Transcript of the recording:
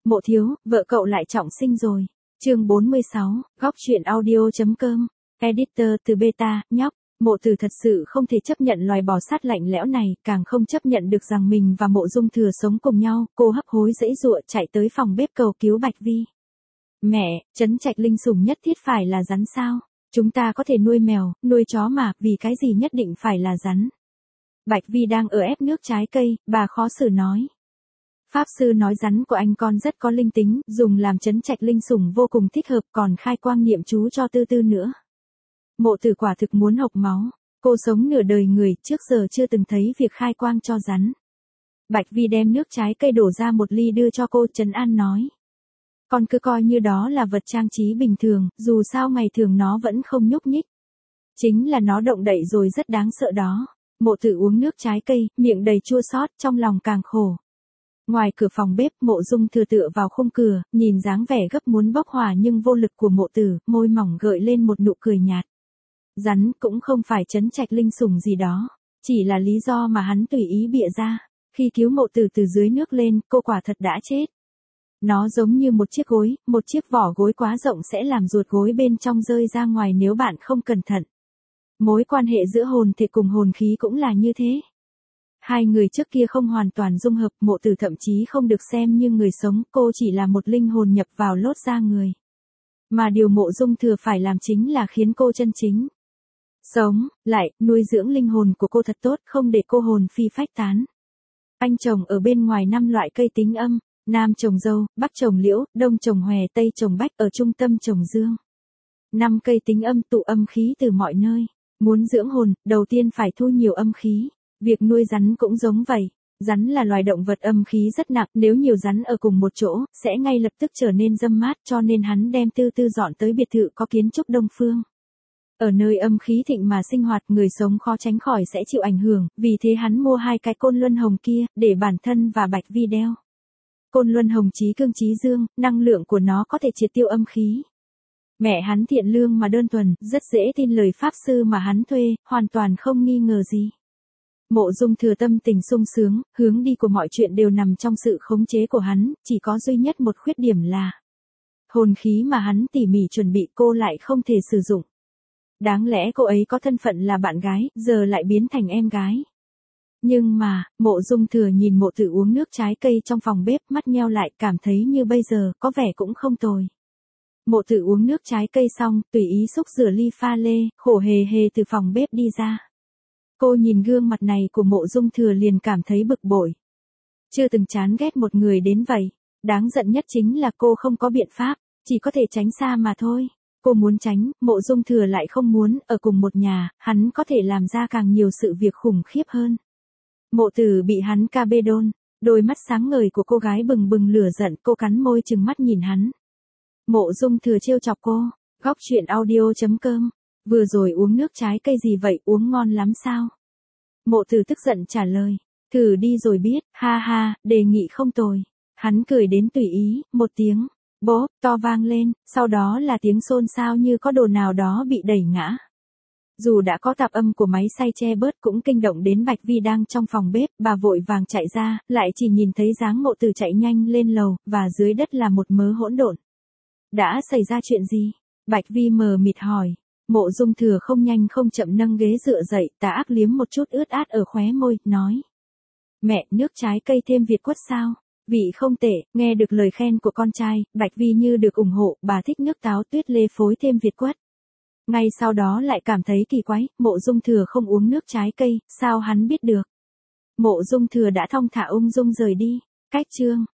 Mộ thiếu, vợ cậu lại trọng sinh rồi. Chương 46, góc truyện audio.com. Editor từ beta, nhóc. Mộ Tử thật sự không thể chấp nhận loài bò sát lạnh lẽo này, càng không chấp nhận được rằng mình và Mộ Dung Thừa sống cùng nhau. Cô hấp hối giãy giụa chạy tới phòng bếp cầu cứu Bạch Vi. Mẹ, Trấn Trạch linh sủng nhất thiết phải là rắn sao? Chúng ta có thể nuôi mèo, nuôi chó mà, vì cái gì nhất định phải là rắn? Bạch Vi đang ở ép nước trái cây, bà khó xử nói. Pháp sư nói rắn của anh con rất có linh tính, dùng làm Trấn Trạch linh sủng vô cùng thích hợp, còn khai quang niệm chú cho Tư Tư nữa. Mộ Tử quả thực muốn hộc máu. Cô sống nửa đời người, trước giờ chưa từng thấy việc khai quang cho rắn. Bạch Vi đem nước trái cây đổ ra một ly đưa cho cô, trấn an nói. Con cứ coi như đó là vật trang trí bình thường, dù sao ngày thường nó vẫn không nhúc nhích. Chính là nó động đậy rồi rất đáng sợ đó. Mộ Tử uống nước trái cây, miệng đầy chua xót, trong lòng càng khổ. Ngoài cửa phòng bếp, Mộ Dung Thừa tựa vào khung cửa, nhìn dáng vẻ gấp muốn bốc hỏa nhưng vô lực của Mộ Tử, môi mỏng gợi lên một nụ cười nhạt. Rắn cũng không phải Trấn Trạch linh sủng gì đó, chỉ là lý do mà hắn tùy ý bịa ra. Khi cứu Mộ Tử từ dưới nước lên, cô quả thật đã chết. Nó giống như một chiếc gối, một chiếc vỏ gối quá rộng sẽ làm ruột gối bên trong rơi ra ngoài nếu bạn không cẩn thận. Mối quan hệ giữa hồn thể cùng hồn khí cũng là như thế. Hai người trước kia không hoàn toàn dung hợp, Mộ Tử thậm chí không được xem như người sống, cô chỉ là một linh hồn nhập vào lốt da người. Mà điều Mộ Dung Thừa phải làm chính là khiến cô chân chính sống lại, nuôi dưỡng linh hồn của cô thật tốt, không để cô hồn phi phách tán. Anh trồng ở bên ngoài 5 loại cây tính âm, Nam trồng dâu, Bắc trồng liễu, Đông trồng hòe, Tây trồng bách, ở trung tâm trồng dương. 5 cây tính âm tụ âm khí từ mọi nơi. Muốn dưỡng hồn, đầu tiên phải thu nhiều âm khí. Việc nuôi rắn cũng giống vậy. Rắn là loài động vật âm khí rất nặng, nếu nhiều rắn ở cùng một chỗ, sẽ ngay lập tức trở nên râm mát, cho nên hắn đem Tư Tư dọn tới biệt thự có kiến trúc Đông Phương. Ở nơi âm khí thịnh mà sinh hoạt, người sống khó tránh khỏi sẽ chịu ảnh hưởng, vì thế hắn mua 2 cái côn luân hồng kia, để bản thân và Bạch Vi đeo. Côn luân hồng chí cương chí dương, năng lượng của nó có thể triệt tiêu âm khí. Mẹ hắn thiện lương mà đơn thuần, rất dễ tin lời pháp sư mà hắn thuê, hoàn toàn không nghi ngờ gì. Mộ Dung Thừa tâm tình sung sướng, hướng đi của mọi chuyện đều nằm trong sự khống chế của hắn, chỉ có duy nhất một khuyết điểm là hồn khí mà hắn tỉ mỉ chuẩn bị cô lại không thể sử dụng. Đáng lẽ cô ấy có thân phận là bạn gái, giờ lại biến thành em gái. Nhưng mà, Mộ Dung Thừa nhìn Mộ Tử uống nước trái cây trong phòng bếp, mắt nheo lại, cảm thấy như bây giờ, có vẻ cũng không tồi. Mộ Tử uống nước trái cây xong, tùy ý xúc rửa ly pha lê, khổ hề hề từ phòng bếp đi ra. Cô nhìn gương mặt này của Mộ Dung Thừa liền cảm thấy bực bội. Chưa từng chán ghét một người đến vậy. Đáng giận nhất chính là cô không có biện pháp, chỉ có thể tránh xa mà thôi. Cô muốn tránh, Mộ Dung Thừa lại không muốn, ở cùng một nhà, hắn có thể làm ra càng nhiều sự việc khủng khiếp hơn. Mộ Tử bị hắn ca bê đôn, đôi mắt sáng ngời của cô gái bừng bừng lửa giận, cô cắn môi trừng mắt nhìn hắn. Mộ Dung Thừa trêu chọc cô, góc truyện audio.com. Vừa rồi uống nước trái cây gì vậy, uống ngon lắm sao? Mộ Tử tức giận trả lời, thử đi rồi biết, ha ha, đề nghị không tồi. Hắn cười đến tùy ý, một tiếng bốp to vang lên, sau đó là tiếng xôn xao như có đồ nào đó bị đẩy ngã. Dù đã có tạp âm của máy xay che bớt cũng kinh động đến Bạch Vi đang trong phòng bếp, bà vội vàng chạy ra, lại chỉ nhìn thấy dáng Mộ Tử chạy nhanh lên lầu, và dưới đất là một mớ hỗn độn. Đã xảy ra chuyện gì? Bạch Vi mờ mịt hỏi. Mộ Dung Thừa không nhanh không chậm nâng ghế dựa dậy, tà ác liếm một chút ướt át ở khóe môi, nói. Mẹ, nước trái cây thêm Việt quất sao? Vị không tệ, nghe được lời khen của con trai, Bạch Vi như được ủng hộ, bà thích nước táo tuyết lê phối thêm Việt quất. Ngay sau đó lại cảm thấy kỳ quái, Mộ Dung Thừa không uống nước trái cây, sao hắn biết được? Mộ Dung Thừa đã thong thả ung dung rời đi. Cách chương